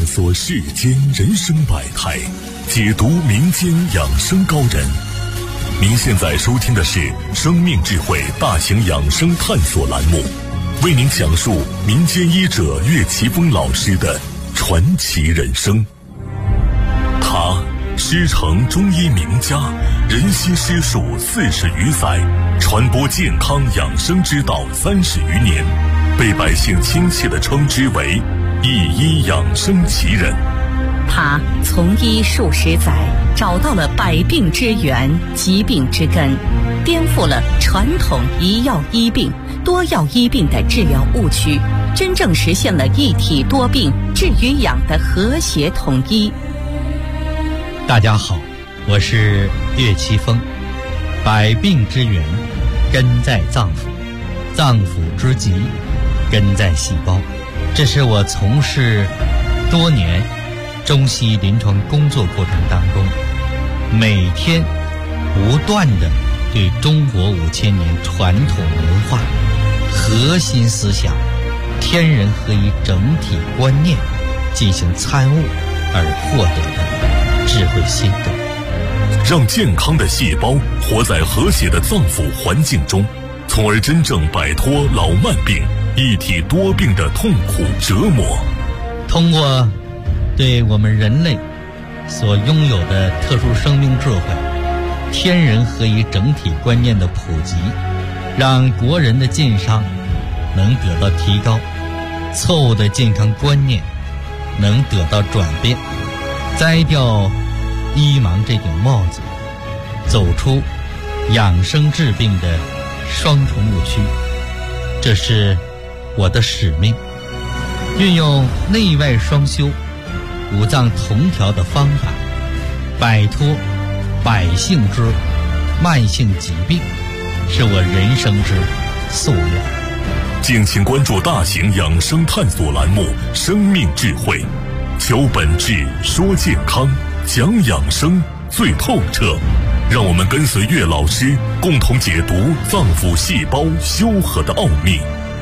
索世间人生百态，解读民间养生高人。您现在收听的是生命智慧大型养生探索栏目，为您讲述民间医者岳奇峰老师的传奇人生。他师承中医名家，人心师术40余载，传播健康养生之道30余年，被百姓亲切地称之为一医养生奇人。 他从医数十载，找到了百病之源、疾病之根，颠覆了传统一药医病、多药医病的治疗误区，真正实现了一体多病、治与养的和谐统一。 大家好，我是岳奇峰。百病之源根在脏腑，脏腑之疾根在细胞。这是我从事多年中西医临床工作过程当中，每天不断的对中国5000年传统文化、核心思想、天人合一整体观念进行参悟而获得的智慧心得， 让健康的细胞活在和谐的脏腑环境中，从而真正摆脱老慢病、一体多病的痛苦折磨。 通过对我们人类所拥有的特殊生命智慧、天人合一整体观念的普及，让国人的健康能得到提高，错误的健康观念能得到转变，摘掉医盲这顶帽子，走出养生治病的双重误区。这是我的使命，运用内外双修、五脏同调的方法，摆脱百姓之慢性疾病，是我人生之夙愿。 敬请关注大型养生探索栏目《生命智慧》，求本质，说健康，讲养生最透彻。让我们跟随岳老师，共同解读脏腑细胞修和的奥秘。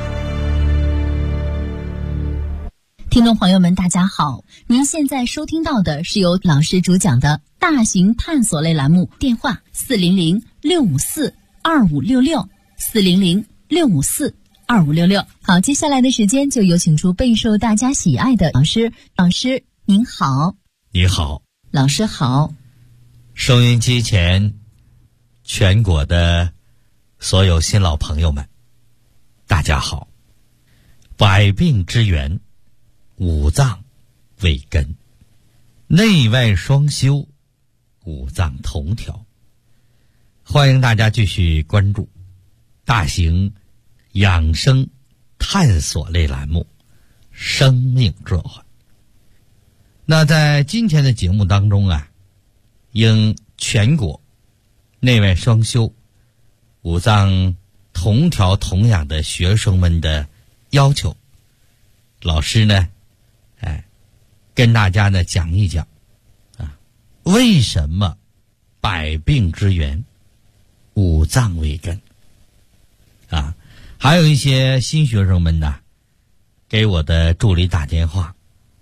听众朋友们大家好，您现在收听到的是由老师主讲的大型探索类栏目，电话400-654-2566 400-654-2566。好，接下来的时间就有请出备受大家喜爱的老师。老师您好。 你好。 老师好。 收音机前全国的所有新老朋友们大家好。百病之源，五脏为根，内外双修，五脏同调。欢迎大家继续关注大型养生探索类栏目《生命智慧》。那在今天的节目当中啊，应全国内外双修、五脏同调同养的学生们的要求，老师呢跟大家呢讲一讲为什么百病之源五脏为根还有一些新学生们呢给我的助理打电话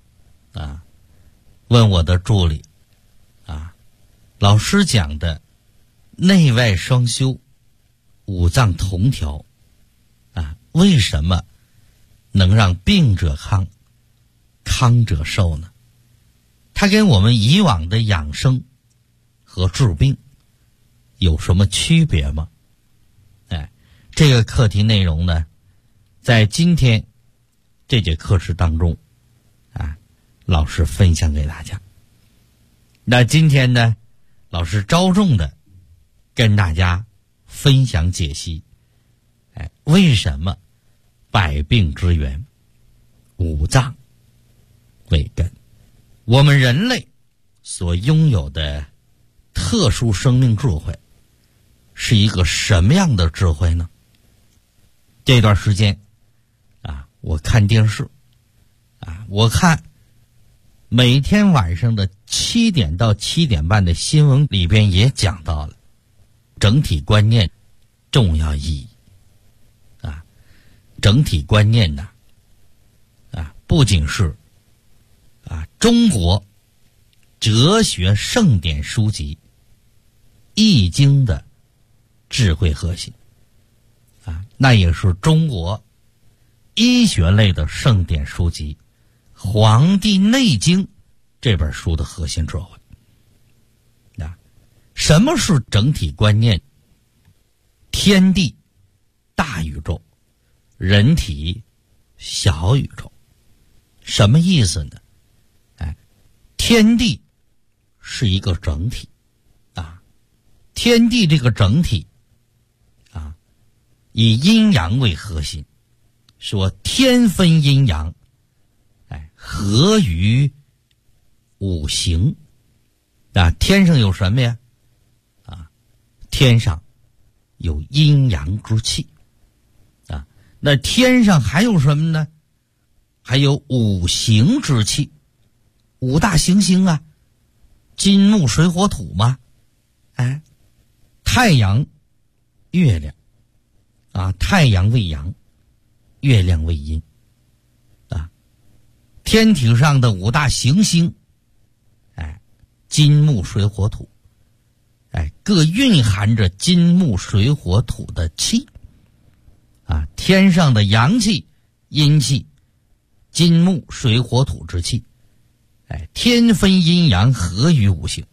问我的助理老师讲的内外双修、五脏同调为什么能让病者康，康者寿呢？它跟我们以往的养生和治病有什么区别吗？这个课题内容呢，在今天这节课时当中老师分享给大家。那今天呢，老师着重的跟大家分享解析为什么百病之源五脏为根。我们人类所拥有的特殊生命智慧是一个什么样的智慧呢？这段时间我看电视我看每天晚上的7点到7点半的新闻里边也讲到了整体观念重要意义整体观念呢不仅是中国哲学盛典书籍《易经》的智慧核心那也是中国医学类的盛典书籍《黄帝内经》这本书的核心智慧。什么是整体观念？天地大宇宙，人体小宇宙。什么意思呢？天地是一个整体天地这个整体以阴阳为核心，说天分阴阳合于五行天上有什么呀？天上有阴阳之气那天上还有什么呢？还有五行之气，五大行星金木水火土嘛太阳月亮太阳为阳，月亮为阴天体上的五大行星金木水火土各蕴含着金木水火土的气天上的阳气阴气金木水火土之气天分阴阳合于五行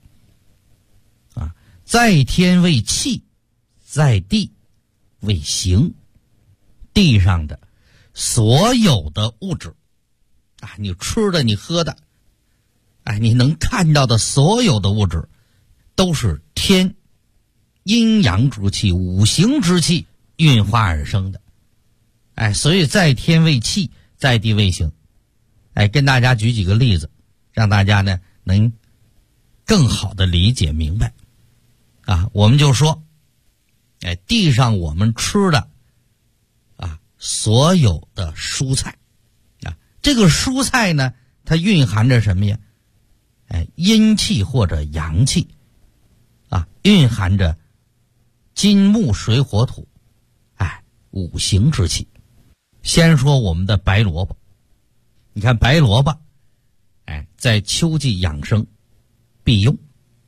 在天为气，在地为形。地上的所有的物质你吃的你喝的你能看到的所有的物质都是天阴阳之气五行之气运化而生的所以在天为气，在地为形跟大家举几个例子，让大家呢能更好的理解明白我们就说地上我们吃的所有的蔬菜这个蔬菜呢它蕴含着什么呀？阴气或者阳气蕴含着金木水火土五行之气。先说我们的白萝卜，你看白萝卜在秋季养生必用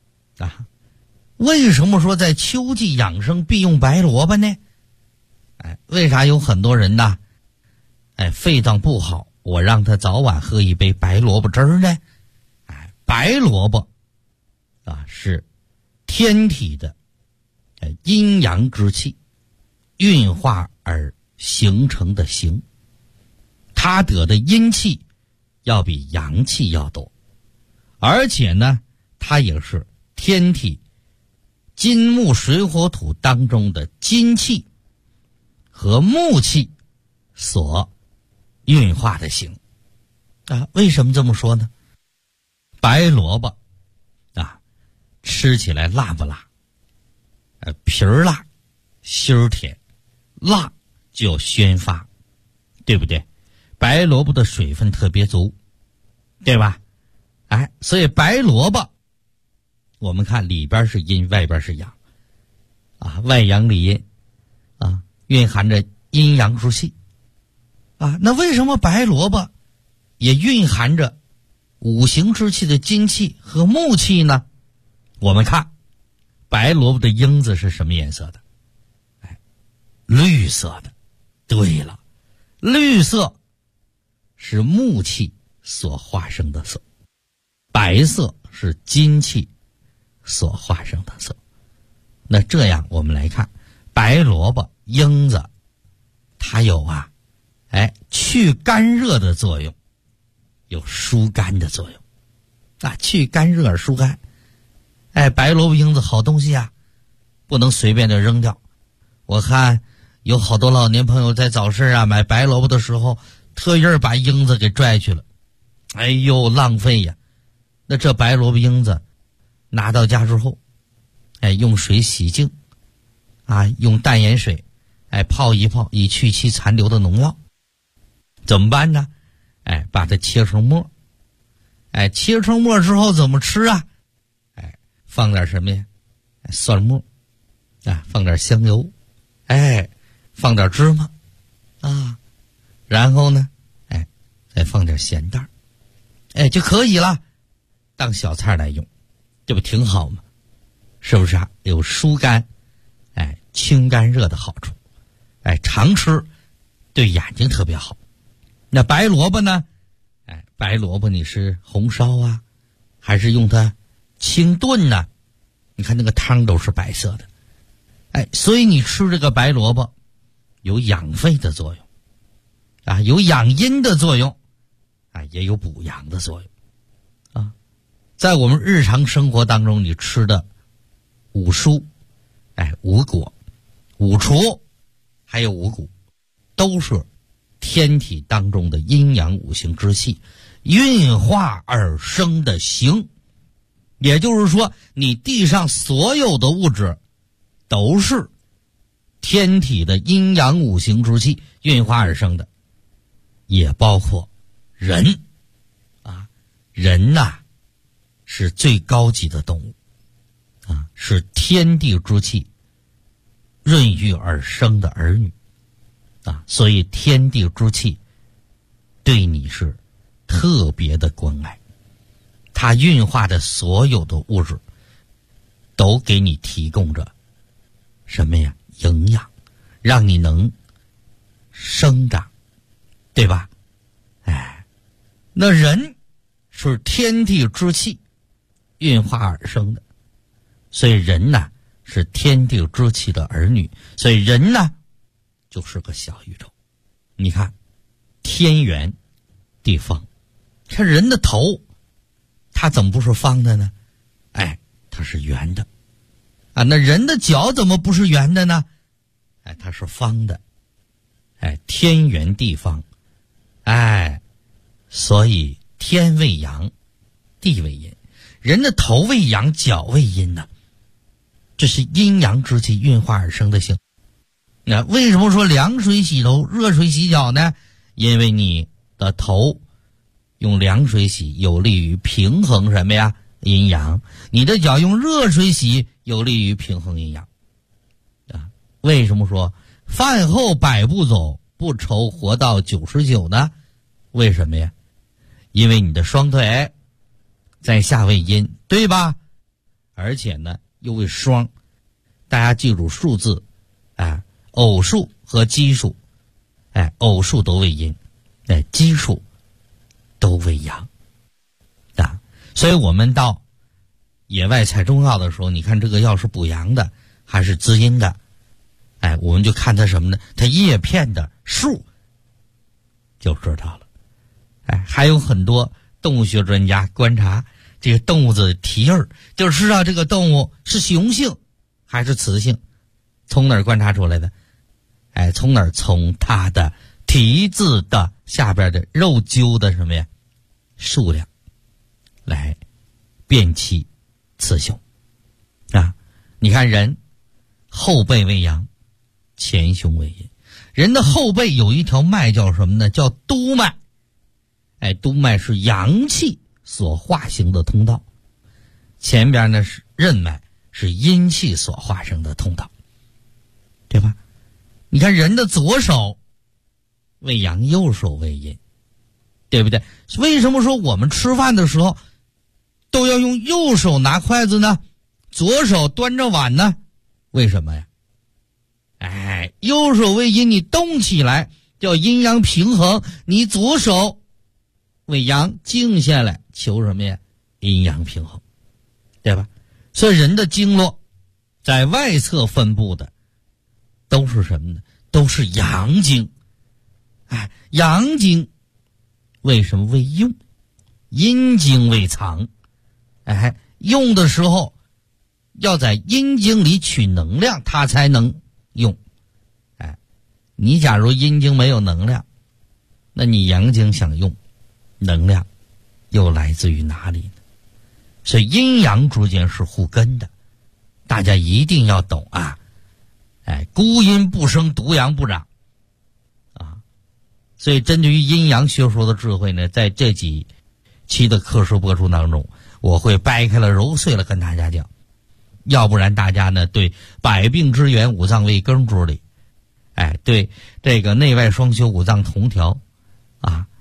为什么说在秋季养生必用白萝卜呢？为啥有很多人呢肺脏不好，我让他早晚喝一杯白萝卜汁儿呢？白萝卜是天体的阴阳之气运化而形成的形，它得的阴气要比阳气要多，而且呢它也是天体金木水火土当中的金气和木气所运化的形为什么这么说呢？白萝卜吃起来辣不辣？皮儿辣，心儿甜，辣就宣发，对不对？白萝卜的水分特别足，对吧？所以白萝卜我们看里边是阴，外边是阳外阳里阴蕴含着阴阳之气那为什么白萝卜也蕴含着五行之气的金气和木气呢？我们看白萝卜的缨子是什么颜色的？绿色的。对了，绿色是木气所化生的色，白色是金气所化生的色。那这样我们来看白萝卜缨子它有去干热的作用，有疏肝的作用去干热而疏肝。白萝卜缨子好东西不能随便的扔掉。我看有好多老年朋友在早市买白萝卜的时候特意把缨子给拽去了，浪费呀。那这白萝卜缨子拿到家之后用水洗净用淡盐水泡一泡，以去其残留的农药。怎么办呢？把它切成末，切成末之后怎么吃放点什么呀？蒜末放点香油，放点芝麻然后呢再放点咸蛋就可以了，当小菜来用，这不挺好吗？是不是啊？有疏肝清肝热的好处，常吃对眼睛特别好。那白萝卜呢？白萝卜你是红烧啊，还是用它清炖呢？你看那个汤都是白色的，所以你吃这个白萝卜有养肺的作用啊，有养阴的作用啊，也有补阳的作用啊。在我们日常生活当中，你吃的五蔬、五果、五畜还有五谷，都是天体当中的阴阳五行之气运化而生的形。也就是说，你地上所有的物质都是天体的阴阳五行之气运化而生的，也包括人啊。人呐，是最高级的动物啊，是天地之气润育而生的儿女啊，所以天地之气对你是特别的关爱。它运化的所有的物质都给你提供着什么呀？营养，让你能生长，对吧？那人是天地之气运化而生的，所以人呢是天地之气的儿女，所以人呢就是个小宇宙。你看天圆地方，看人的头它怎么不是方的呢？它是圆的啊。那人的脚怎么不是圆的呢？它是方的。天圆地方，所以天为阳，地为阴，人的头为阳，脚为阴呢。这是阴阳之气运化而生的形。那为什么说凉水洗头，热水洗脚呢？因为你的头用凉水洗有利于平衡什么呀？阴阳。你的脚用热水洗有利于平衡阴阳啊。为什么说饭后100步走，不愁活到99呢？为什么呀？因为你的双腿在下为阴，对吧？而且呢又为双，大家记住数字偶数和奇数，偶数都为阴，奇数都为阳啊。所以我们到野外采中药的时候，你看这个药是补阳的还是滋阴的，我们就看它什么呢？它叶片的数就知道了。还有很多动物学专家观察这个动物的蹄儿，就知道这个动物是雄性还是雌性。从哪儿观察出来的？从哪儿？从它的蹄子的下边的肉揪的什么呀？数量来辨其雌雄啊。你看人后背为阳，前胸为阴。人的后背有一条脉叫什么呢？叫督脉。督脉是阳气所化行的通道，前边呢是任脉，是阴气所化生的通道，对吧？你看人的左手为阳，右手为阴，对不对？为什么说我们吃饭的时候都要用右手拿筷子呢？左手端着碗呢？为什么呀？右手为阴，你动起来叫阴阳平衡，你左手为阳，静下来求什么呀？阴阳平衡，对吧？所以人的经络在外侧分布的都是什么呢？都是阳经。阳经为什么为用？阴经为藏。用的时候要在阴经里取能量，它才能用。你假如阴经没有能量，那你阳经想用能量又来自于哪里呢？所以阴阳之间是互根的，大家一定要懂啊！孤阴不生，独阳不长啊！所以针对于阴阳学说的智慧呢，在这几期的课时播出当中，我会掰开了揉碎了跟大家讲，要不然大家呢对百病之源五脏为根之理，对这个内外双修五脏同调啊，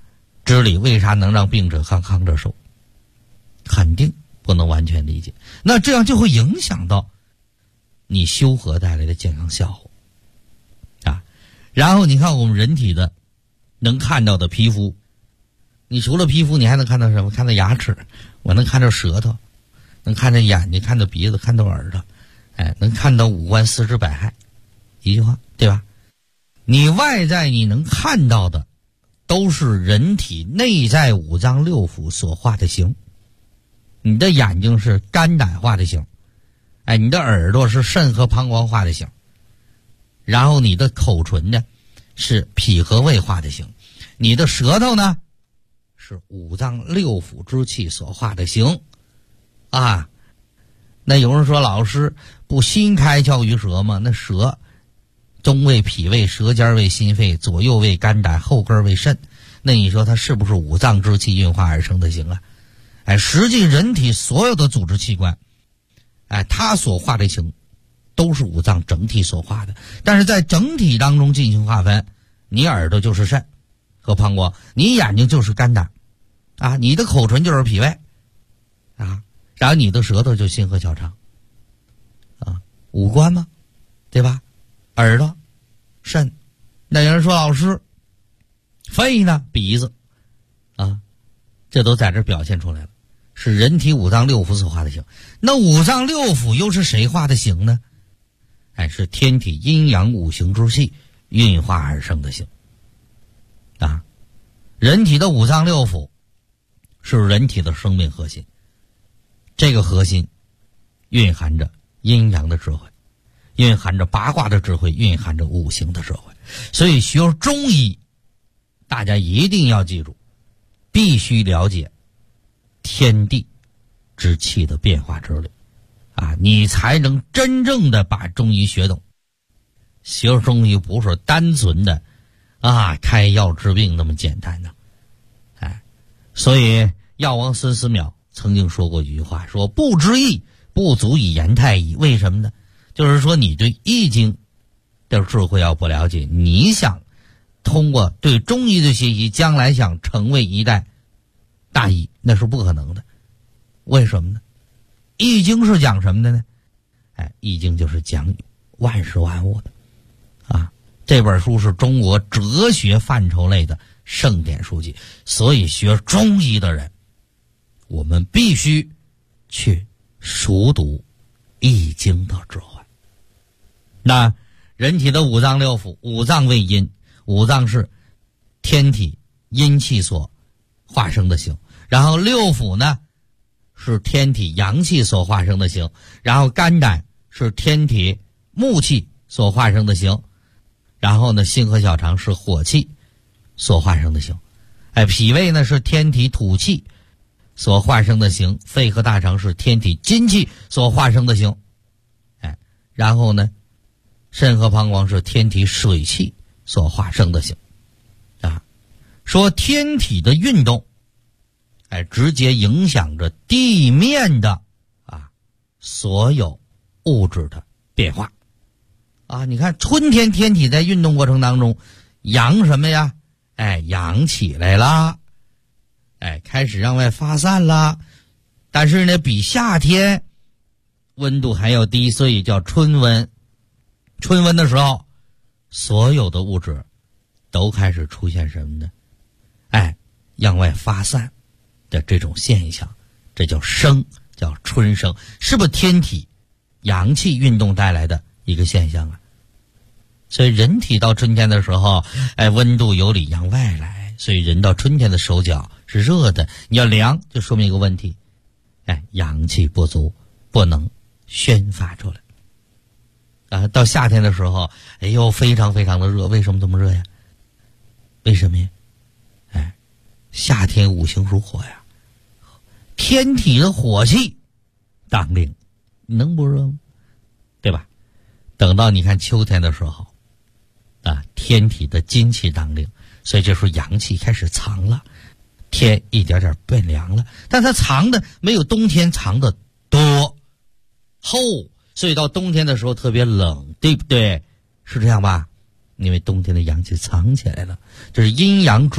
之理为啥能让病者康者寿？肯定不能完全理解。那这样就会影响到你修和带来的健康效果啊。然后你看我们人体的能看到的皮肤，你除了皮肤你还能看到什么？看到牙齿，我能看到舌头，能看到眼睛，看到鼻子，看到耳朵，能看到五官四肢百骸。一句话，对吧？你外在你能看到的都是人体内在五脏六腑所化的形。你的眼睛是肝胆化的形，你的耳朵是肾和膀胱化的形，然后你的口唇呢是脾和胃化的形，你的舌头呢是五脏六腑之气所化的形啊。那有人说老师不心开窍于舌吗？那舌中为脾胃，舌尖为心肺，左右为肝胆，后根为肾，那你说它是不是五脏之气运化而成的形啊？实际人体所有的组织器官，它所化的形都是五脏整体所化的，但是在整体当中进行划分，你耳朵就是肾和膀胱，你眼睛就是肝胆啊，你的口唇就是脾胃啊，然后你的舌头就心和小肠啊，五官嘛，对吧？耳朵、肾，那有人说老师，肺呢？鼻子啊，这都在这表现出来了，是人体五脏六腑所化的形。那五脏六腑又是谁化的形呢？是天体阴阳五行之气运化而生的形啊。人体的五脏六腑是人体的生命核心，这个核心蕴含着阴阳的智慧，蕴含着八卦的智慧，蕴含着五行的智慧。所以学中医大家一定要记住，必须了解天地之气的变化之理啊，你才能真正的把中医学懂。学中医不是单纯的开药治病那么简单的。所以药王孙思邈曾经说过一句话，说不知易不足以言太医。为什么呢？就是说你对易经的智慧要不了解，你想通过对中医的学习将来想成为一代大医，那是不可能的。为什么呢？易经是讲什么的呢？易经就是讲万事万物的啊。这本书是中国哲学范畴类的圣典书籍，所以学中医的人，我们必须去熟读易经的智慧。那人体的五脏六腑，五脏为阴，五脏是天体阴气所化生的形，然后六腑呢是天体阳气所化生的形，然后肝胆是天体木气所化生的形，然后呢心和小肠是火气所化生的形，脾胃呢是天体土气所化生的形，肺和大肠是天体金气所化生的形，然后呢肾和膀胱是天体水气所化生的形啊。说天体的运动直接影响着地面的所有物质的变化啊。你看春天天体在运动过程当中阳什么呀？阳起来啦，开始让外发散啦，但是呢比夏天温度还要低，所以叫春温。春温的时候所有的物质都开始出现什么呢？向外发散的这种现象，这叫生，叫春生，是不是天体阳气运动带来的一个现象啊？所以人体到春天的时候温度由里向外来，所以人到春天的手脚是热的，你要凉就说明一个问题，阳气不足，不能宣发出来到夏天的时候非常非常的热。为什么这么热呀？为什么呀？夏天五行属火呀，天体的火气当令，你能不热吗？对吧？等到你看秋天的时候天体的金气当令，所以这时候阳气开始藏了，天一点点变凉了，但它藏的没有冬天藏的多厚，所以到冬天的时候特别冷，对不对？是这样吧？因为冬天的阳气藏起来了，这是阴阳之气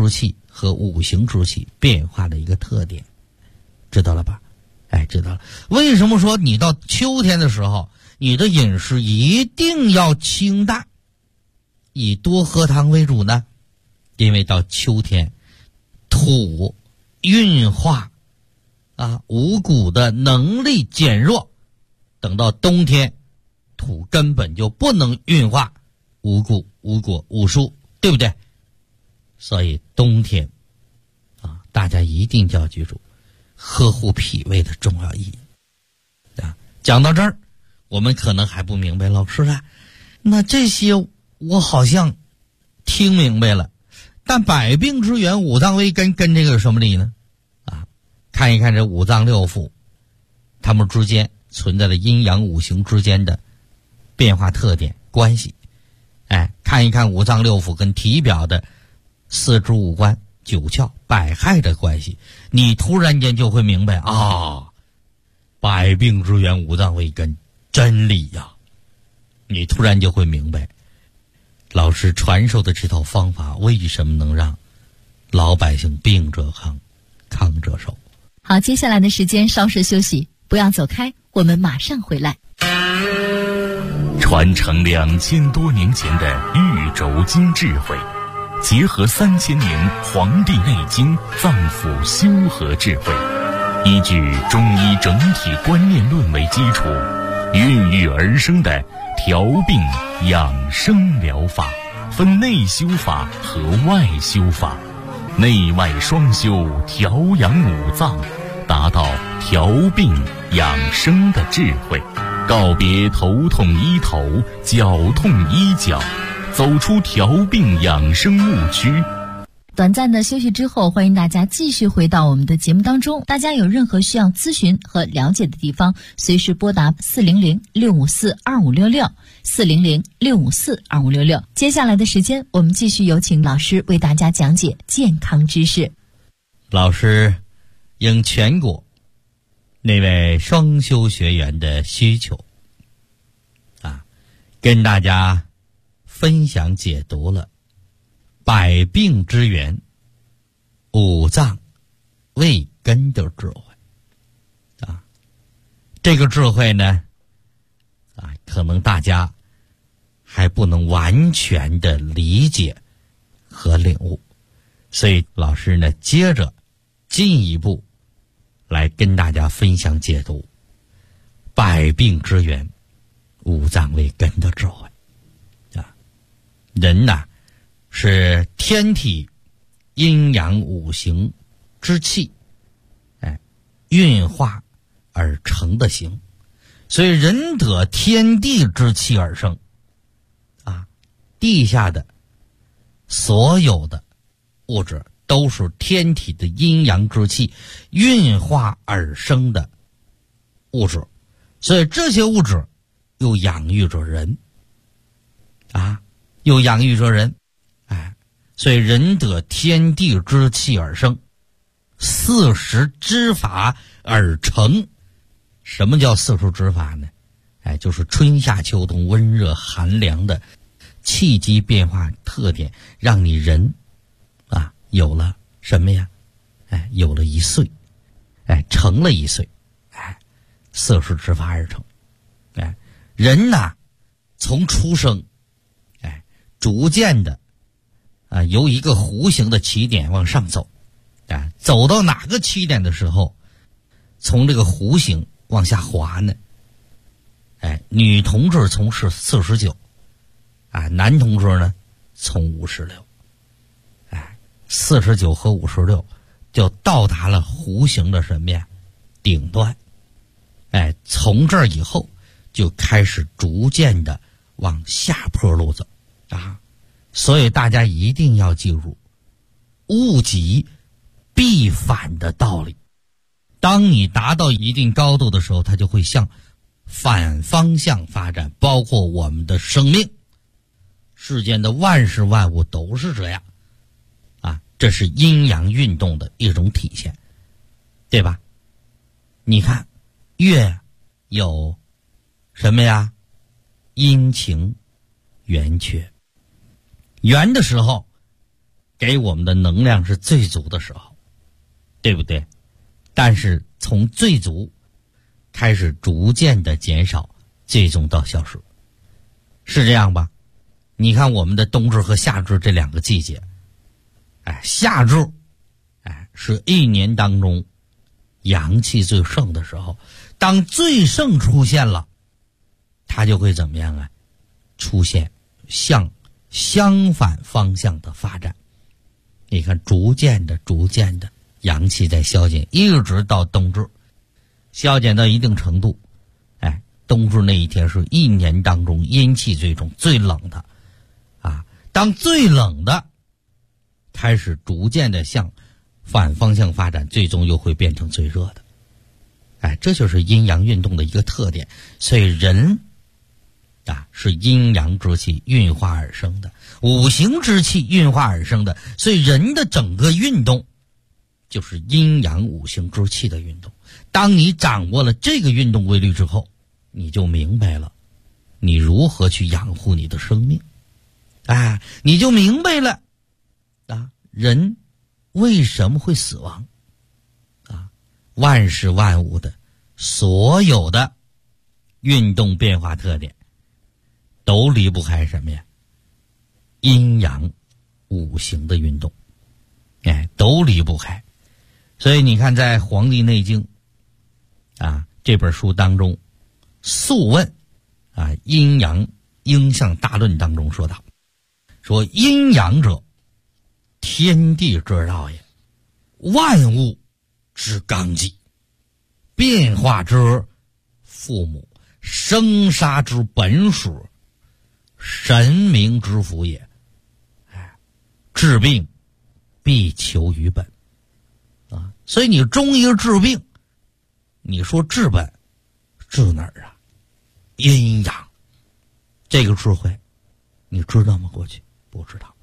和五行之气变化的一个特点，知道了吧？知道了。为什么说你到秋天的时候，你的饮食一定要清淡，以多喝汤为主呢？因为到秋天，土运化五谷的能力减弱，等到冬天，土根本就不能运化五谷、五果、五蔬，对不对？所以冬天大家一定要记住呵护脾胃的重要意义讲到这儿，我们可能还不明白，老师那这些我好像听明白了，但百病之源五脏为根跟这个有什么理呢？看一看这五脏六腑，它们之间存在的阴阳五行之间的变化特点关系。看一看五脏六腑跟体表的四肢五官、九窍、百骸的关系，你突然间就会明白百病之源五脏为根，真理呀！你突然就会明白，老师传授的这套方法为什么能让老百姓病者康，康者寿。 好，接下来的时间稍事休息，不要走开，我们马上回来。 传承2000多年前的玉轴经智慧，结合3000年《黄帝内经》脏腑修和智慧，依据中医整体观念论为基础，孕育而生的调病养生疗法，分内修法和外修法，内外双修，调养五脏，达到调病养生的智慧，告别头痛医头，脚痛医脚，走出调病养生误区。 短暂的休息之后，欢迎大家继续回到我们的节目当中。大家有任何需要咨询和了解的地方，随时拨打400-654-2566 400-654-2566。接下来的时间，我们继续有请老师为大家讲解健康知识。 老师应全国那位双修学员的需求跟大家分享解读了百病之源五脏为根的智慧这个智慧呢可能大家还不能完全的理解和领悟，所以老师呢接着进一步来跟大家分享解读百病之源五脏为根的智慧人是天体阴阳五行之气运化而成的形，所以人得天地之气而生地下的所有的物质都是天体的阴阳之气运化而生的物质，所以这些物质又养育着人所以人得天地之气而生，40之法而成。什么叫40之法呢？就是春夏秋冬温热寒凉的气机变化特点，让你人有了什么呀？有了1岁，成了1岁，40之法而成。人从出生逐渐的由一个弧形的起点往上走走到哪个起点的时候，从这个弧形往下滑呢？女同志从49男同志呢从5649和56就到达了弧形的什么呀？顶端。从这儿以后就开始逐渐的往下坡路走所以大家一定要记住物极必反的道理。当你达到一定高度的时候，它就会向反方向发展，包括我们的生命，世间的万事万物都是这样这是阴阳运动的一种体现，对吧？你看月有什么呀？阴晴圆缺，圆的时候给我们的能量是最足的时候，对不对？但是从最足开始逐渐的减少，最终到消失，是这样吧？你看我们的冬至和夏至这2个季节，夏至是一年当中阳气最盛的时候，当最盛出现了，它就会怎么样啊？出现向相反方向的发展。你看逐渐的阳气在消减，一直到冬至，消减到一定程度，冬至那一天是一年当中阴气最重最冷的当最冷的开始逐渐的向反方向发展，最终又会变成最热的。这就是阴阳运动的一个特点。所以人是阴阳之气运化而生的，五行之气运化而生的，所以人的整个运动就是阴阳五行之气的运动。当你掌握了这个运动规律之后，你就明白了你如何去养护你的生命，你就明白了人为什么会死亡万事万物的所有的运动变化特点都离不开什么呀？阴阳五行的运动，都离不开。所以你看在《黄帝内经》这本书当中，《素问》阴阳应象大论当中说道，说阴阳者，天地之道也，万物之纲纪，变化之父母，生杀之本属，神明之福也。治病必求于本所以你中医治病，你说治本治哪儿阴阳这个智慧你知道吗？过去不知道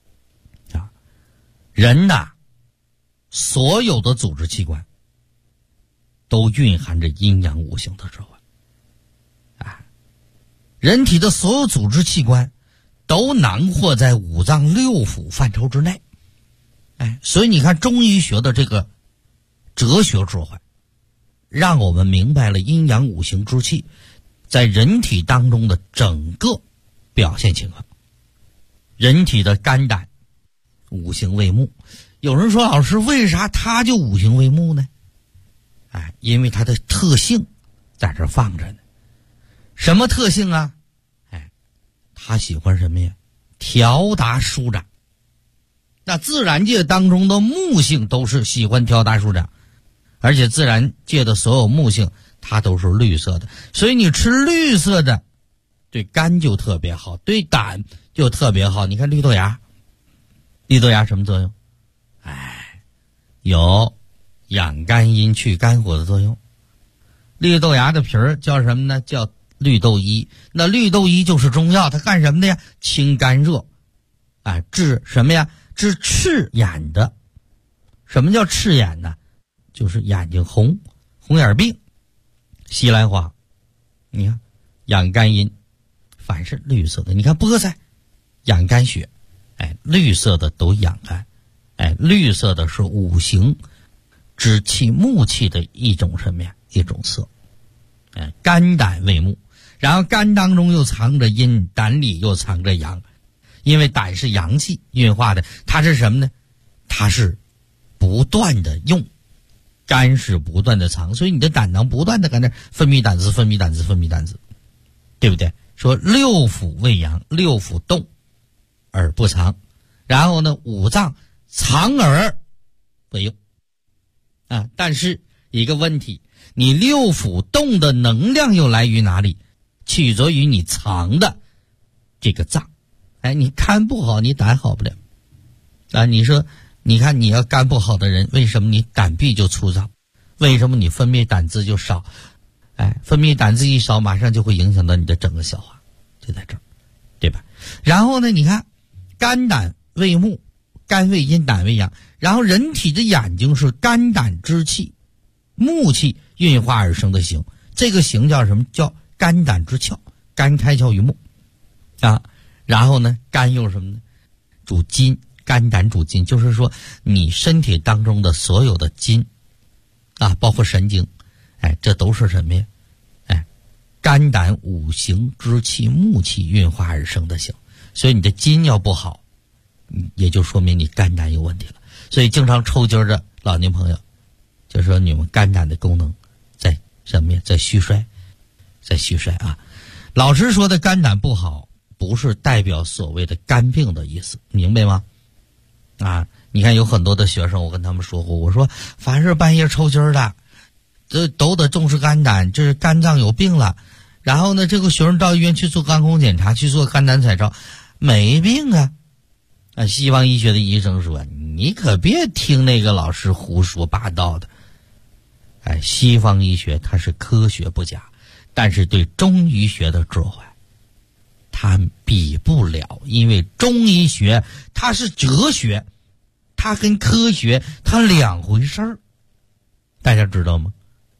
人所有的组织器官都蕴含着阴阳五行的智慧人体的所有组织器官都囊括在五脏六腑范畴之内所以你看中医学的这个哲学智慧让我们明白了阴阳五行之气在人体当中的整个表现情况。人体的肝胆五行为木，有人说老师为啥它就五行为木呢？因为它的特性在这放着呢。什么特性啊？它喜欢什么呀？调达舒展。那自然界当中的木性都是喜欢调达舒展，而且自然界的所有木性它都是绿色的，所以你吃绿色的对肝就特别好，对胆就特别好。你看绿豆芽，绿豆芽什么作用？有养肝阴去肝火的作用。绿豆芽的皮儿叫什么呢？叫绿豆衣。那绿豆衣就是中药，它干什么的呀？清肝热治什么呀？治赤眼的。什么叫赤眼呢？就是眼睛红眼病。西兰花你看养肝阴，凡是绿色的，你看菠菜养肝血，绿色的都养肝，绿色的是五行之气木气的一种什么呀？一种色。肝胆为木，然后肝当中又藏着阴，胆里又藏着阳，因为胆是阳气运化的，它是什么呢？它是不断的用，肝是不断的藏，所以你的胆囊不断的在那分泌胆汁，分泌胆汁，分泌胆汁，对不对？说六腑为阳，六腑动而不藏，然后呢五脏藏而不用但是一个问题，你六腑动的能量又来于哪里？取决于你藏的这个脏。你肝不好，你胆好不了你说你看你要肝不好的人，为什么你胆壁就粗糙？为什么你分泌胆汁就少？分泌胆汁一少，马上就会影响到你的整个消化，就在这儿，对吧？然后呢，你看肝胆为木，肝为阴，胆为阳，然后人体的眼睛是肝胆之气木气运化而生的形，这个形叫什么？叫肝胆之窍，肝开窍于目然后呢肝又是什么呢？主筋， 肝胆主筋，就是说你身体当中的所有的筋啊，包括神经，这都是什么呀？肝胆五行之气木气运化而生的形，所以你的筋要不好，也就说明你肝胆有问题了。所以经常抽筋的老年朋友，就说你们肝胆的功能在什么呀？在虚衰，啊。老师说的肝胆不好，不是代表所谓的肝病的意思，明白吗？啊，你看有很多的学生，我跟他们说过，我说凡是半夜抽筋的，这都得重视肝胆，这是肝脏有病了。然后呢，这个学生到医院去做肝功检查，去做肝胆彩超，没病啊。西方医学的医生说，你可别听那个老师胡说八道的。西方医学它是科学不假，但是对中医学的智慧它比不了，因为中医学它是哲学，它跟科学它两回事儿，大家知道吗？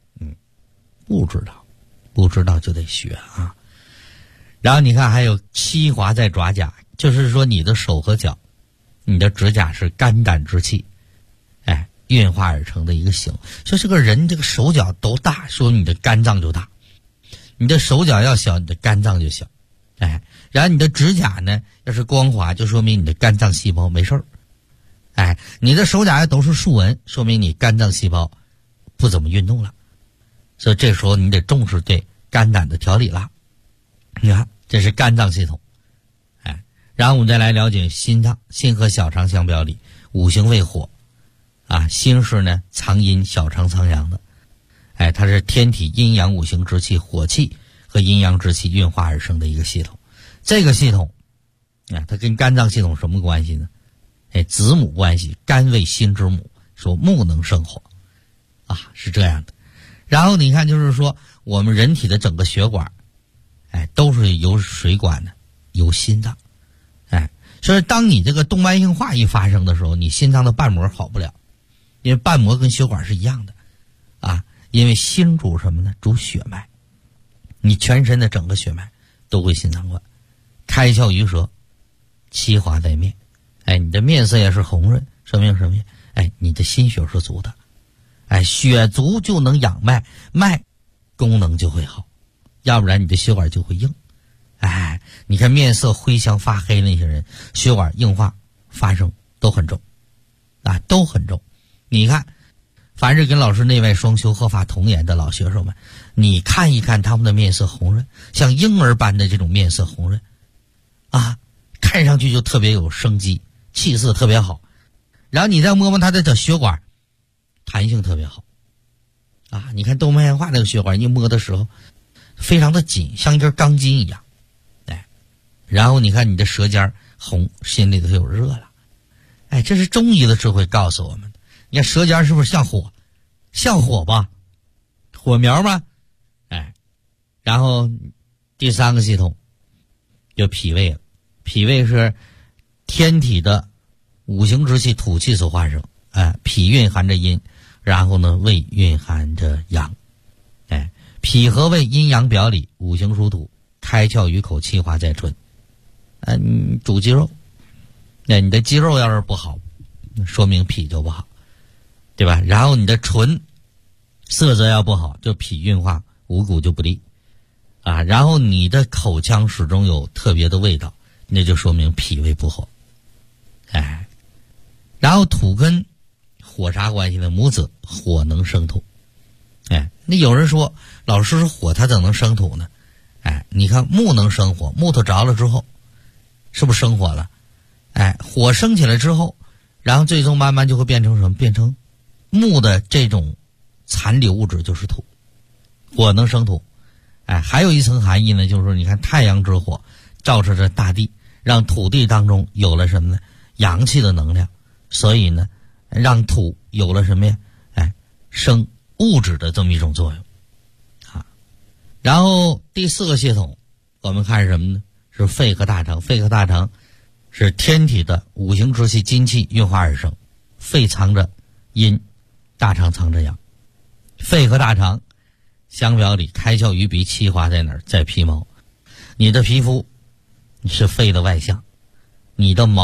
不知道就得学啊。然后你看还有七华在爪甲，就是说你的手和脚，你的指甲是肝胆之气运化而成的一个形。说这个人这个手脚都大，说你的肝脏就大，你的手脚要小，你的肝脏就小。然后你的指甲呢要是光滑，就说明你的肝脏细胞没事儿。你的手甲都是竖纹，说明你肝脏细胞不怎么运动了。所以这时候你得重视对肝胆的调理了。你看，这是肝脏系统。然后我们再来了解心脏，心和小肠相表里，五行为火啊，心是呢藏阴，小肠藏阳的。它是天体阴阳五行之气，火气和阴阳之气运化而生的一个系统。这个系统它跟肝脏系统什么关系呢？子母关系，肝为心之母，说木能生火是这样的。然后你看，就是说我们人体的整个血管都是由水管的，由心脏。所以当你这个动脉硬化一发生的时候，你心脏的瓣膜好不了，因为瓣膜跟血管是一样的因为心主什么呢？主血脉，你全身的整个血脉都归心脏管。开窍于舌，七华在面，你的面色也是红润，说明什么呀？你的心血是足的。血足就能养脉，脉功能就会好，要不然你的血管就会硬。你看面色灰香发黑那些人，血管硬化发生都很重都很重。你看凡是跟老师内外双修合法童颜的老学生们，你看一看他们的面色红润，像婴儿般的这种面色红润看上去就特别有生机，气色特别好。然后你再摸摸他的血管，弹性特别好你看动脉硬化那个血管一摸的时候非常的紧，像一根钢筋一样。然后你看你的舌尖红，心里头有热了。这是中医的智慧告诉我们的。你看舌尖是不是像火？像火吧，火苗吗？然后第三个系统就脾胃了。脾胃是天体的五行之气土气所化生。脾蕴含着阴，然后呢胃蕴含着阳。脾和胃阴阳表里，五行属土，开窍于口，气化在唇。你主肌肉，你的肌肉要是不好，说明脾就不好，对吧？然后你的唇色泽要不好，就脾运化，五谷就不利然后你的口腔始终有特别的味道，那就说明脾胃不好。然后土跟火啥关系呢？母子火能生土。那有人说老师是火，它怎能生土呢？你看木能生火，木头着了之后是不是生火了？火升起来之后，然后最终慢慢就会变成什么？变成木的这种残留物质就是土。火能生土。还有一层含义呢，就是说你看太阳之火照射着大地，让土地当中有了什么呢？阳气的能量，所以呢让土有了什么呀？生物质的这么一种作用然后第四个系统我们看是什么呢？是肺和大肠。肺和大肠是天体的五行之气金气运化而生，肺藏着阴，大肠藏着阳。肺和大肠相表里，开窍于鼻，气化在哪儿？在皮毛。你的皮肤是肺的外象，你的毛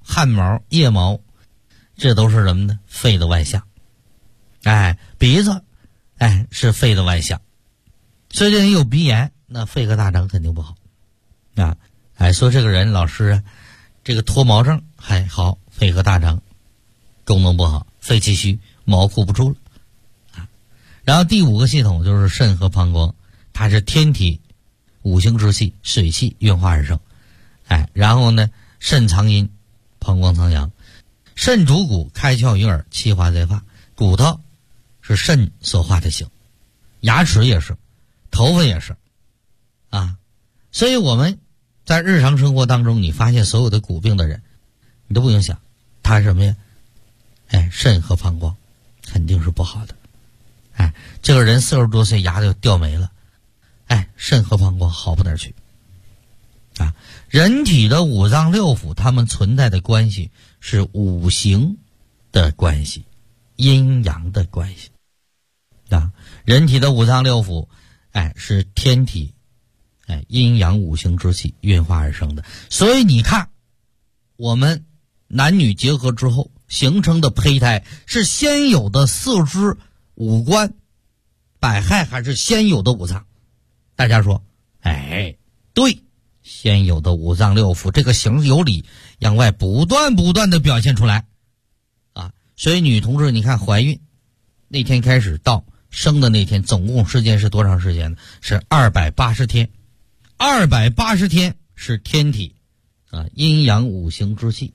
汗毛、腋毛，这都是什么呢？肺的外象。鼻子，是肺的外象。所以这人有鼻炎，那肺和大肠肯定不好啊。说这个人老师啊，这个脱毛症还好，肺和大肠功能不好，肺气虚，毛库不出了啊。然后第5个系统就是肾和膀胱，它是天体5行之气，水气运化而生。然后呢，肾藏阴，膀胱藏阳。肾主骨，开窍于耳，气化在发。骨头是肾所化的形，牙齿也是，头发也是啊。所以我们在日常生活当中，你发现所有的骨病的人，你都不用想他是什么呀？肾和膀胱肯定是不好的。这个人40多岁牙就掉没了，肾和膀胱好不哪儿去啊。人体的5脏6腑，它们存在的关系是五行的关系，阴阳的关系啊。人体的5脏6腑，是天体阴阳5行之气运化而生的。所以你看，我们男女结合之后形成的胚胎是先有的4肢5官百骸，还是先有的5脏？大家说，对，先有的5脏6腑，这个形有理，向外不断的表现出来啊。所以女同志，你看怀孕那天开始到生的那天，总共时间是多长时间呢？是280天。280天是天体阴阳5行之气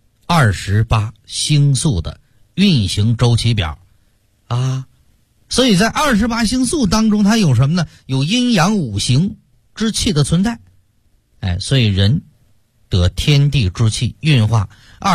28星宿的运行周期表啊。所以在28星宿当中，它有什么呢？有阴阳5行之气的存在。所以人得天地之气运化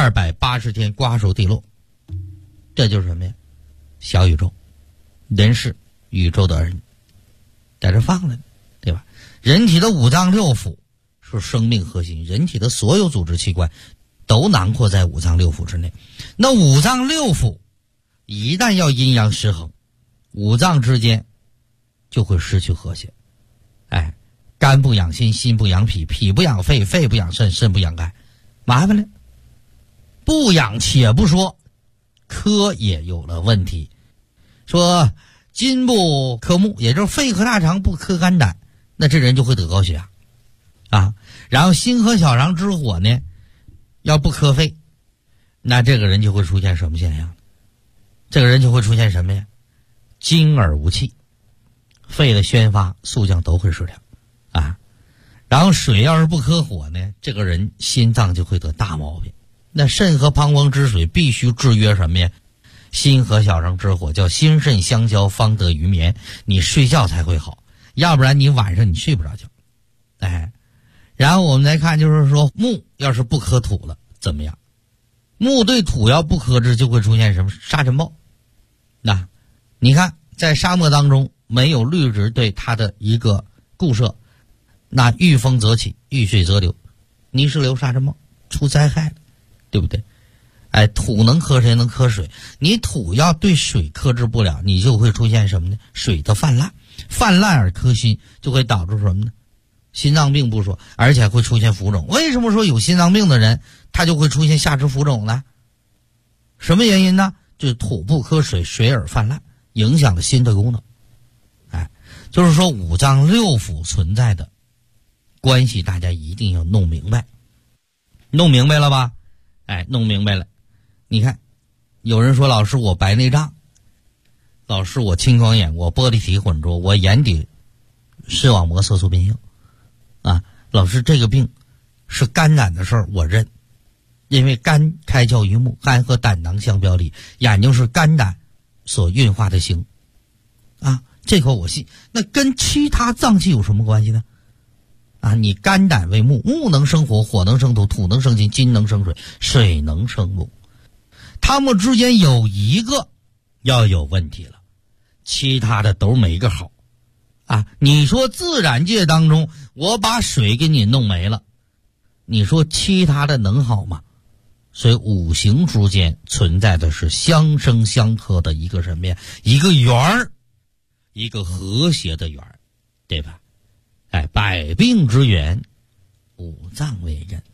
280天瓜熟蒂落，这就是什么呀？小宇宙，人是宇宙的儿女，在这放了，对吧？人体的5脏6腑是生命核心，人体的所有组织器官都囊括在5脏6腑之内。那5脏6腑一旦要阴阳失衡，5脏之间就会失去和谐。肝不养心，心不养脾，脾不养肺，肺不养肾，肾不养肝，麻烦了。不养且不说，科也有了问题。说金不克木，也就是肺和大肠不克肝胆，那这人就会得高血压啊。然后心和小肠之火呢，要不克肺，那这个人就会出现什么现象？这个人就会出现什么呀？精而无气，肺的宣发速降都会失调啊。然后水要是不克火呢，这个人心脏就会得大毛病。那肾和膀胱之水必须制约什么呀？心和小肠之火，叫心肾相交方得于眠，你睡觉才会好，要不然你晚上你睡不着觉。然后我们来看，就是说木要是不克土了怎么样？木对土要不克制，就会出现什么？沙尘暴。那你看在沙漠当中没有绿植对它的一个固摄，那遇风则起，遇水则流，泥石流、沙尘暴出灾害了，对不对？土能克谁？能克水。你土要对水克制不了，你就会出现什么呢？水的泛滥，泛滥而克心，就会导致什么呢？心脏病不说，而且会出现浮肿。为什么说有心脏病的人他就会出现下肢浮肿呢？什么原因呢？就是土不克水，水而泛滥，影响了心的功能。就是说5脏6腑存在的关系，大家一定要弄明白。弄明白了吧？弄明白了。你看有人说，老师我白内障，老师我青光眼，我玻璃体混浊，我眼底视网膜色素变性啊。老师这个病是肝胆的事儿，我认，因为肝开窍于目，肝和胆囊相表里，眼睛是肝胆所运化的形啊，这口我信。那跟其他脏器有什么关系呢？你肝胆为木，木能生火，火能生土，土能生金，金能生水，水能生木。它们之间有一个要有问题了，其他的都没个好你说自然界当中我把水给你弄没了，你说其他的能好吗？所以5行之间存在的是相生相克的一个什么呀？一个圆儿，一个和谐的圆儿，对吧？百病之源，5脏为根。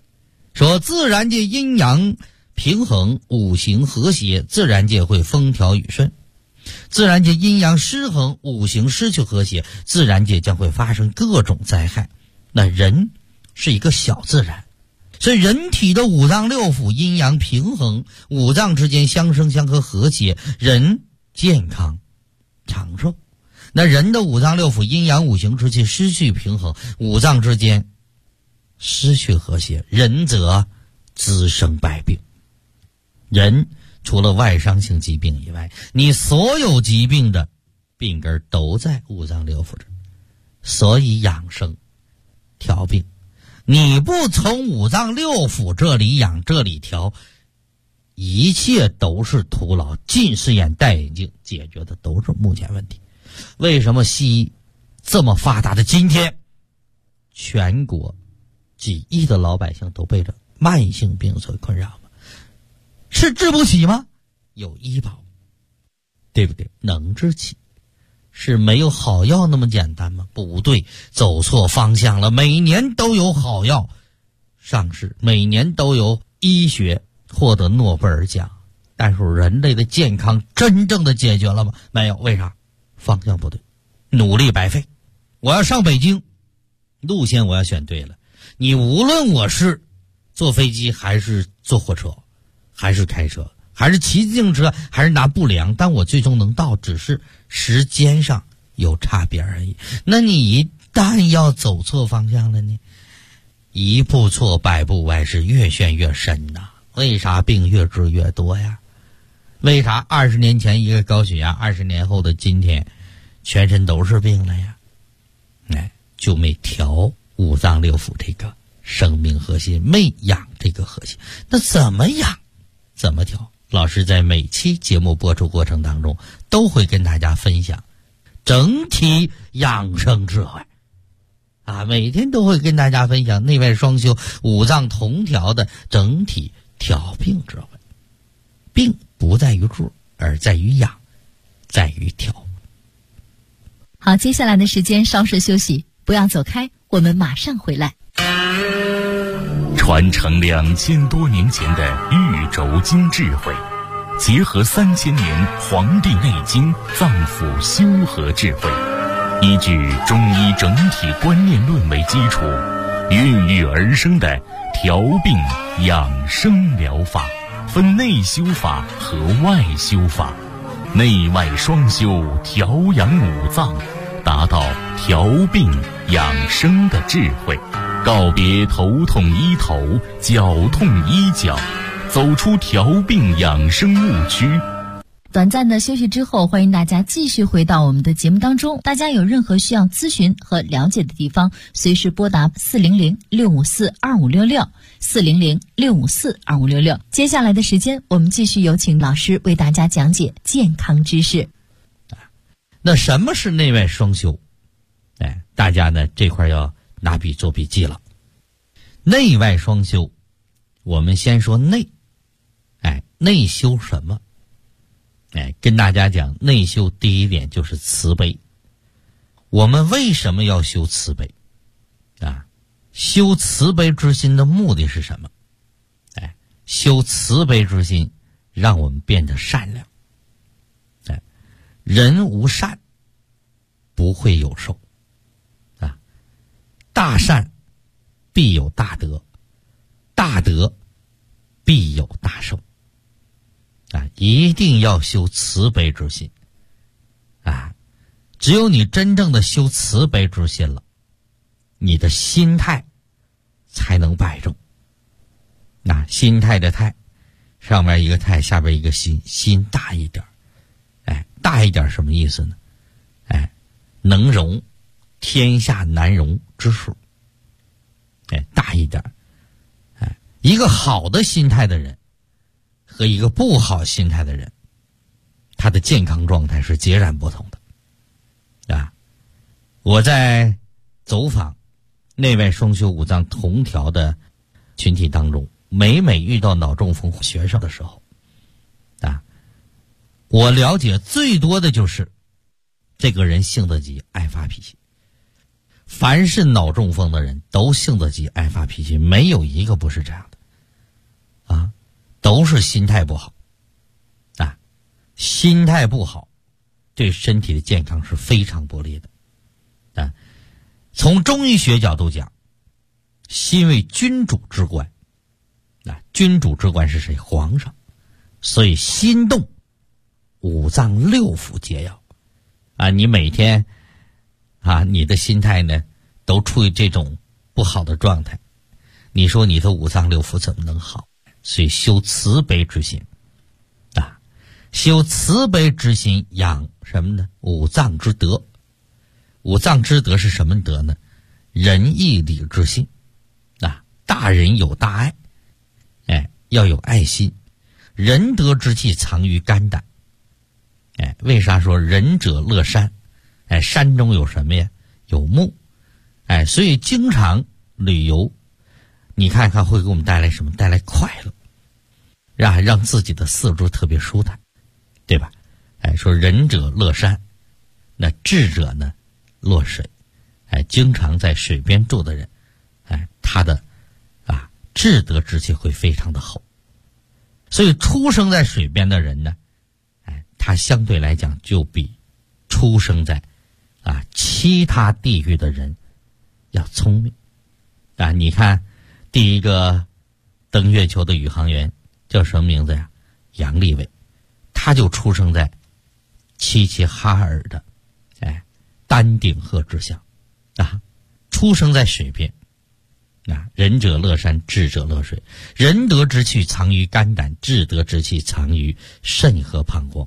说自然界阴阳平衡，五行和谐，自然界会风调雨顺；自然界阴阳失衡，五行失去和谐，自然界将会发生各种灾害。那人是一个小自然，所以人体的五脏六腑阴阳平衡，五脏之间相生相克和谐，人健康长寿。那人的五脏六腑阴阳五行之气失去平衡，五脏之间失去和谐，人则滋生百病。人除了外伤性疾病以外，你所有疾病的病根都在五脏六腑这，所以养生调病，你不从五脏六腑这里养这里调，一切都是徒劳。近视眼戴眼镜解决的都是目前问题。为什么西医这么发达的今天，全国几亿的老百姓都被这慢性病所困扰吗？是治不起吗？有医保，对不对？能治起。是没有好药那么简单吗？不对，走错方向了。每年都有好药上市，每年都有医学获得诺贝尔奖，但是人类的健康真正的解决了吗？没有。为啥？方向不对，努力白费。我要上北京，路线我要选对了。你无论我是坐飞机还是坐火车，还是开车，还是骑自行车，还是拿布量，但我最终能到，只是时间上有差别而已。那你一旦要走错方向了呢？一步错百步歪，是越陷越深呐。为啥病越治越多呀？为啥20年前一个高血压，20年后的今天全身都是病了呀？就没调五脏六腑这个生命核心，没养这个核心。那怎么养？怎么调？老师在每期节目播出过程当中都会跟大家分享整体养生智慧每天都会跟大家分享内外双修五脏同调的整体调病智慧。病不在于治，而在于养，在于调。 好，接下来的时间稍事休息，不要走开，我们马上回来。 传承2000多年前的玉轴经智慧，结合3000年《黄帝内经》脏腑修和智慧，依据中医整体观念论为基础，孕育而生的调病养生疗法，分内修法和外修法，内外双修，调养五脏，达到调病养生的智慧。告别头痛医头，脚痛医脚，走出调病养生误区。 短暂的休息之后，欢迎大家继续回到我们的节目当中。大家有任何需要咨询和了解的地方，随时拨打400-654-2566 400-654-2566。接下来的时间，我们继续有请老师为大家讲解健康知识。 那什么是内外双修？大家呢这块要拿笔做笔记了。内外双修，我们先说内。内修什么？跟大家讲，内修第一点就是慈悲。我们为什么要修慈悲？修慈悲之心的目的是什么？修慈悲之心，让我们变得善良。人无善，不会有寿。大善必有大德，大德必有大寿。一定要修慈悲之心。只有你真正的修慈悲之心了，你的心态才能摆正。心态的态，上面一个态，下边一个心，心大一点。大一点什么意思呢？能容天下难容之事。大一点。一个好的心态的人和一个不好心态的人，他的健康状态是截然不同的。我在走访内外双修五脏同调的群体当中，每遇到脑中风学生的时候，我了解最多的就是这个人性子急，爱发脾气。凡是脑中风的人都性子急，爱发脾气，没有一个不是这样的。 都是心态不好啊，心态不好对身体的健康是非常不利的啊。从中医学角度讲，心为君主之官啊，君主之官是谁？皇上。所以心动，五脏六腑皆要啊。你每天啊，你的心态呢都处于这种不好的状态，你说你的五脏六腑怎么能好？所以修慈悲之心啊，修慈悲之心，养什么呢？五脏之德。五脏之德是什么德呢？仁义礼智信啊，大人有大爱，要有爱心。仁德之气藏于肝胆，为啥说仁者乐山？山中有什么呀？有木，所以经常旅游，你看看会给我们带来什么？带来快乐，让自己的四肢特别舒坦，对吧？说仁者乐山，那智者呢落水，经常在水边住的人，他的智德之气会非常的厚。所以出生在水边的人呢，他相对来讲就比出生在其他地域的人要聪明啊。你看第一个登月球的宇航员叫什么名字呀？杨利伟，他就出生在齐齐哈尔的丹顶鹤之乡啊，出生在水边啊。仁者乐山，智者乐水。仁德之气藏于肝胆，智德之气藏于肾和膀胱。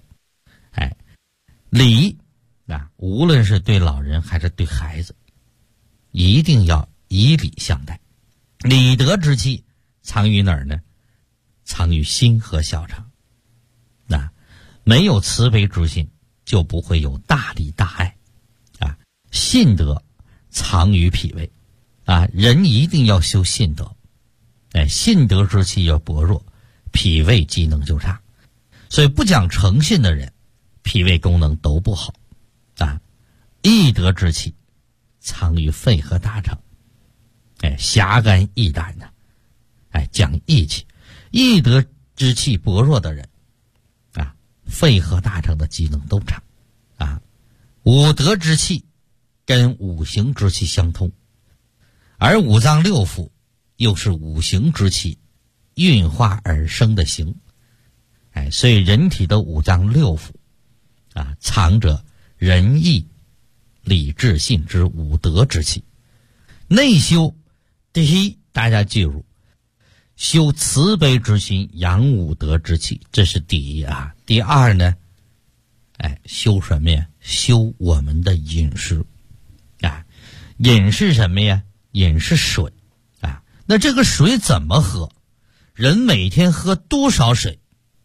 礼无论是对老人还是对孩子，一定要以礼相待。礼德之气藏于哪儿呢？藏于心和小肠。没有慈悲之心，就不会有大礼大爱啊。信德藏于脾胃啊，人一定要修信德，信德之气要薄弱，脾胃机能就差。所以不讲诚信的人，脾胃功能都不好啊。义德之气藏于肺和大肠，侠肝义胆呢，讲义气。义德之气薄弱的人啊，肺和大肠的机能都差啊。五德之气跟五行之气相通，而五脏六腑又是五行之气运化而生的形，所以人体的五脏六腑藏着仁义礼智信之五德之气。内修，第一，大家记住，修慈悲之心，养五德之气，这是第一啊。第二呢，修什么呀？修我们的饮食饮是什么呀？饮是水那这个水怎么喝？人每天喝多少水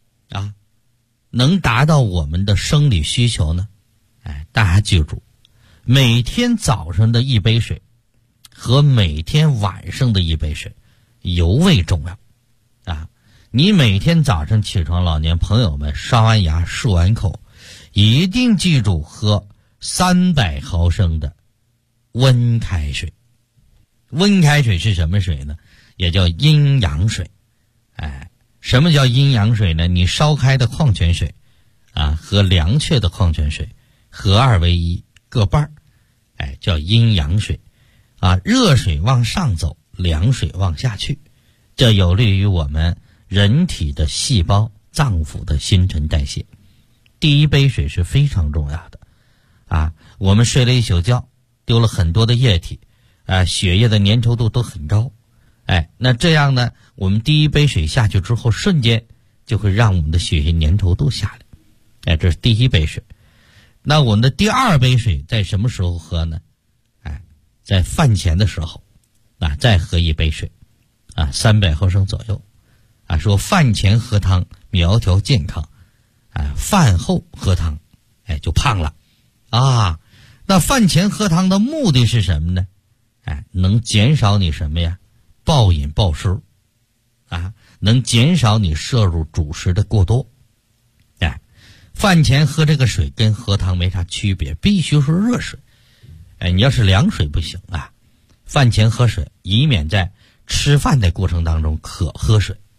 能达到我们的生理需求呢？大家记住，每天早上的一杯水和每天晚上的一杯水尤为重要你每天早上起床，老年朋友们刷完牙漱完口，一定记住喝300毫升的温开水。温开水是什么水呢？也叫阴阳水。什么叫阴阳水呢？你烧开的矿泉水和凉却的矿泉水合二为一，各半叫阴阳水热水往上走，凉水往下去，这有利于我们人体的细胞脏腑的新陈代谢。第一杯水是非常重要的我们睡了一宿觉，丢了很多的液体血液的粘稠度都很高那这样呢，我们第一杯水下去之后，瞬间就会让我们的血液粘稠度下来这是第一杯水。那我们的第二杯水在什么时候喝呢？在饭前的时候再喝一杯水300毫升左右说饭前喝汤苗条健康饭后喝汤就胖了那饭前喝汤的目的是什么呢？能减少你什么呀？暴饮暴食能减少你摄入主食的过多饭前喝这个水跟喝汤没啥区别，必须是热水你要是凉水不行饭前喝水，以免在吃饭的过程当中渴喝水。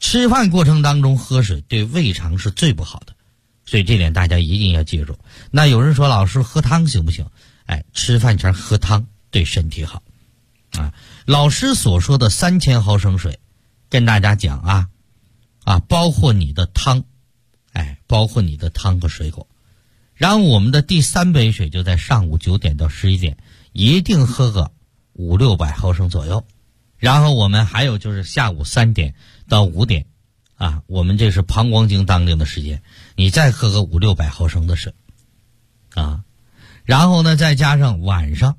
吃饭过程当中喝水对胃肠是最不好的，所以这点大家一定要记住。那有人说老师喝汤行不行？吃饭前喝汤对身体好啊。老师所说的3000毫升水跟大家讲包括你的汤，包括你的汤和水果。然后我们的第3杯水就在上午9点到11点，一定喝个500-600毫升左右。然后我们还有就是下午3点到5点我们这是膀胱经当令的时间，你再喝个500-600毫升的水然后呢再加上晚上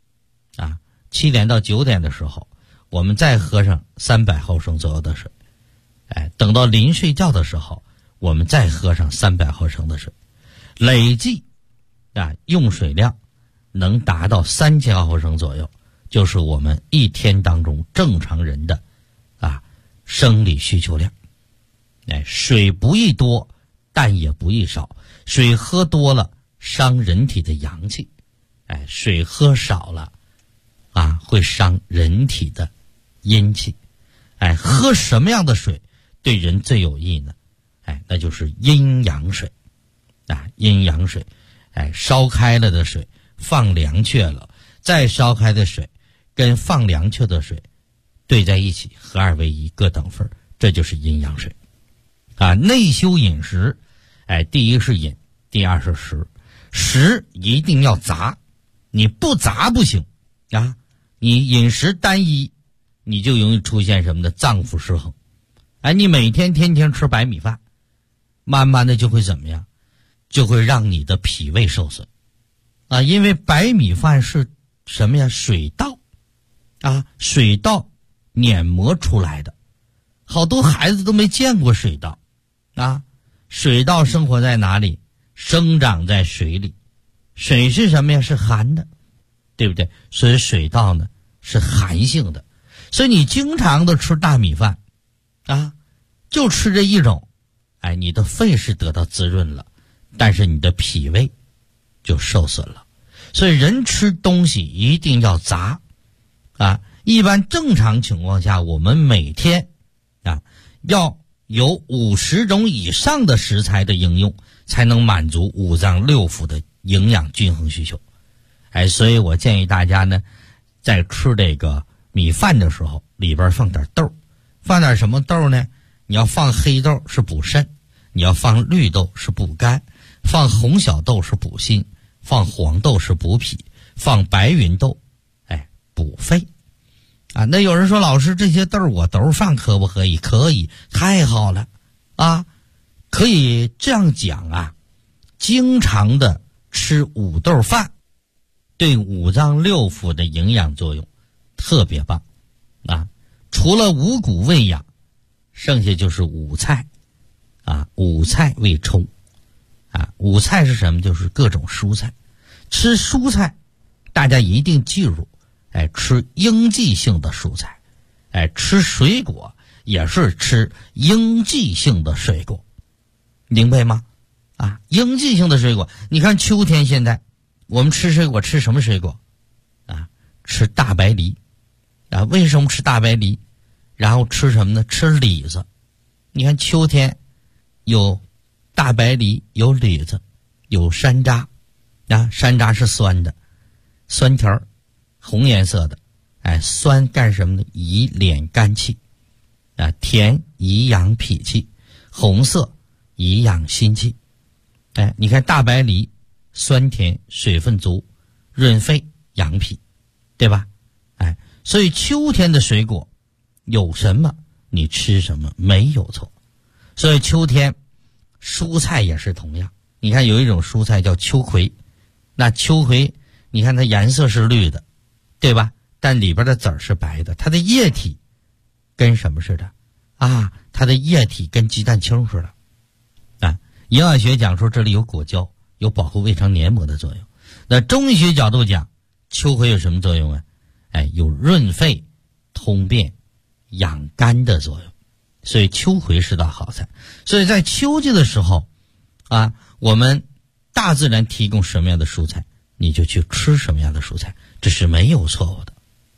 7点到9点的时候，我们再喝上300毫升左右的水，等到临睡觉的时候，我们再喝上300毫升的水，累计用水量能达到3000毫升左右，就是我们一天当中正常人的生理需求量。水不宜多，但也不宜少，水喝多了伤人体的阳气，水喝少了会伤人体的阴气。喝什么样的水对人最有益呢？那就是阴阳水阴阳水。烧开了的水放凉却了，再烧开的水跟放凉却的水兑在一起，合二为一，各等份，这就是阴阳水内修饮食，第一是饮，第二是食。食一定要杂，你不杂不行你饮食单一，你就容易出现什么的脏腑失衡。你每天天天吃白米饭，慢慢的就会怎么样？就会让你的脾胃受损因为白米饭是什么呀？水稻水稻碾磨出来的，好多孩子都没见过水稻水稻生活在哪里？生长在水里，水是什么呀？是寒的，对不对？所以水稻呢是寒性的，所以你经常的吃大米饭就吃这一种，你的肺是得到滋润了，但是你的脾胃就受损了。所以人吃东西一定要杂一般正常情况下，我们每天要有50种以上的食材的应用，才能满足五脏六腑的营养均衡需求。所以我建议大家呢，在吃这个米饭的时候，里边放点豆，放点什么豆呢？你要放黑豆是补肾，你要放绿豆是补肝，放红小豆是补心，放黄豆是补脾，放白芸豆补肺那有人说老师这些豆我都放可不可以？可以，太好了可以这样讲经常的吃五豆饭对五脏六腑的营养作用特别棒除了五谷喂养，剩下就是五菜五菜为充五菜是什么？就是各种蔬菜。吃蔬菜大家一定记住吃应季性的蔬菜吃水果也是吃应季性的水果，明白吗应季性的水果，你看秋天现在我们吃水果吃什么水果吃大白梨为什么吃大白梨？然后吃什么呢？吃李子。你看秋天有大白梨，有李子，有山楂山楂是酸的，酸条红颜色的酸干什么呢？以敛肝气甜以养脾气，红色以养心气你看大白梨酸甜，水分足，润肺养脾，对吧所以秋天的水果有什么你吃什么没有错。所以秋天蔬菜也是同样，你看有一种蔬菜叫秋葵，那秋葵你看它颜色是绿的，对吧？但里边的籽儿是白的，它的液体跟什么似的它的液体跟鸡蛋清似的营养学讲说这里有果胶，有保护胃肠黏膜的作用。那中医学角度讲，秋葵有什么作用有润肺通便养肝的作用，所以秋葵是道好菜。所以在秋季的时候我们大自然提供什么样的蔬菜，你就去吃什么样的蔬菜，这是没有错误的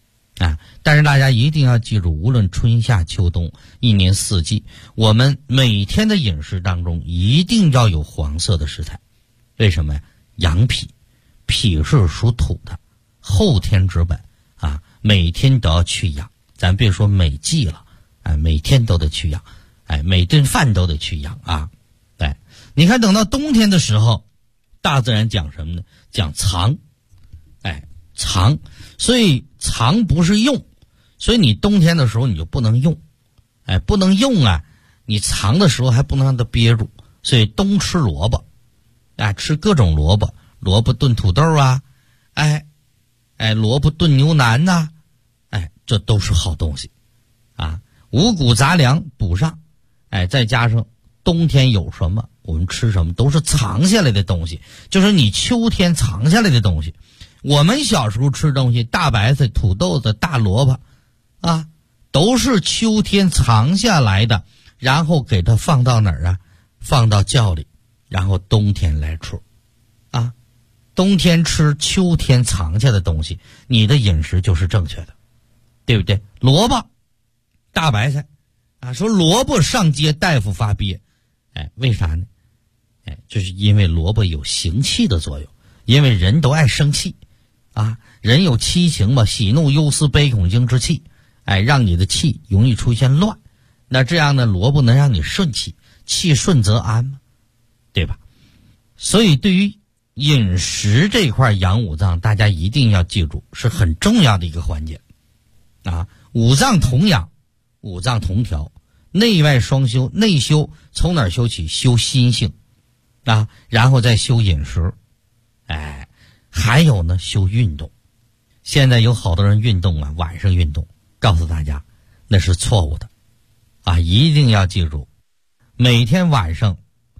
但是大家一定要记住，无论春夏秋冬，一年四季，我们每天的饮食当中一定要有黄色的食材。为什么呀？养脾，脾是属土的，后天之本啊，每天都要去养。咱别说每季了，每天都得去养，每顿饭都得去养啊。你看等到冬天的时候，大自然讲什么呢？讲藏，藏，所以藏不是用，所以你冬天的时候你就不能用，不能用啊，你藏的时候还不能让它憋住，所以冬吃萝卜，吃各种萝卜，萝卜炖土豆啊，萝卜炖牛腩呐，这都是好东西啊，五谷杂粮补上，再加上冬天有什么我们吃什么，都是藏下来的东西，就是你秋天藏下来的东西。我们小时候吃东西，大白菜、土豆子、大萝卜啊，都是秋天藏下来的，然后给它放到哪儿啊？放到窖里，然后冬天来吃啊。冬天吃秋天藏下的东西，你的饮食就是正确的，对不对？萝卜、大白菜啊，说萝卜上街大夫发憋，为啥呢？就是因为萝卜有行气的作用，因为人都爱生气啊，人有七情嘛，喜怒忧思悲恐惊之气，让你的气容易出现乱，那这样呢，萝卜能让你顺气，气顺则安嘛，对吧？所以对于饮食这块养五脏，大家一定要记住，是很重要的一个环节啊。五脏同养，五脏同调，内外双修。内修从哪儿修起？修心性啊，然后再修饮食，还有呢，修运动。现在有好多人运动啊，晚上运动，告诉大家那是错误的啊！一定要记住，每天晚上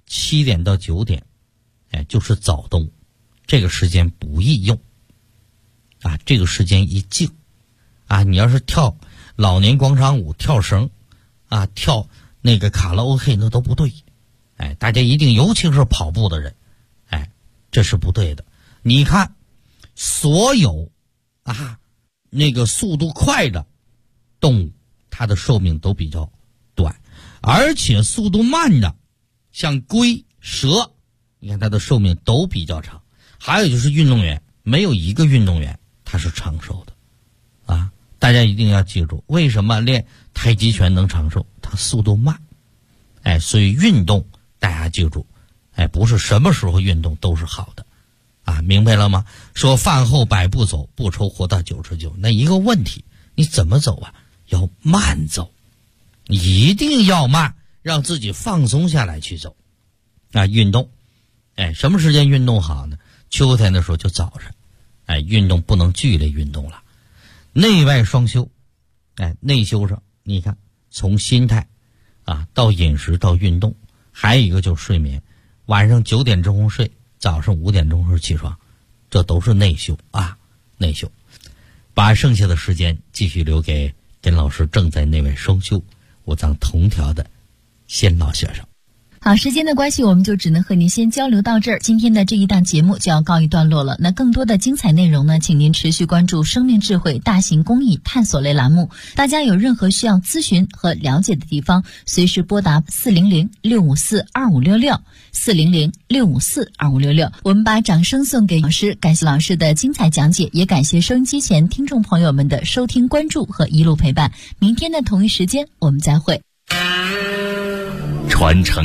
7点到9点，就是早冬，这个时间不宜用啊，这个时间一静啊，你要是跳老年广场舞、跳绳啊、跳那个卡拉 OK， 那都不对。大家一定，尤其是跑步的人，这是不对的。你看，所有那个速度快的动物，它的寿命都比较短，而且速度慢的，像龟、蛇，你看它的寿命都比较长。还有就是运动员，没有一个运动员他是长寿的啊！大家一定要记住，为什么练太极拳能长寿？它速度慢，所以运动大家记住，不是什么时候运动都是好的啊，明白了吗？说饭后100步走，不愁活到99，那一个问题，你怎么走啊？要慢走，一定要慢，让自己放松下来去走啊。运动，什么时间运动好呢？秋天的时候就早上，运动不能剧烈运动了。内外双修，内修上，你看从心态啊到饮食到运动，还有一个就是睡眠，晚上9点钟睡，早上5点钟起床，这都是内修啊，内修。把剩下的时间继续留给跟老师正在内外双修、五脏同调的先老学生。 好，时间的关系，我们就只能和您先交流到这儿。今天的这一档节目就要告一段落了。那更多的精彩内容呢，请您持续关注生命智慧大型公益探索类栏目。大家有任何需要咨询和了解的地方，随时拨打400-654-2566 400-654-2566。我们把掌声送给老师，感谢老师的精彩讲解，也感谢收音机前听众朋友们的收听关注和一路陪伴。明天的同一时间我们再会。 传承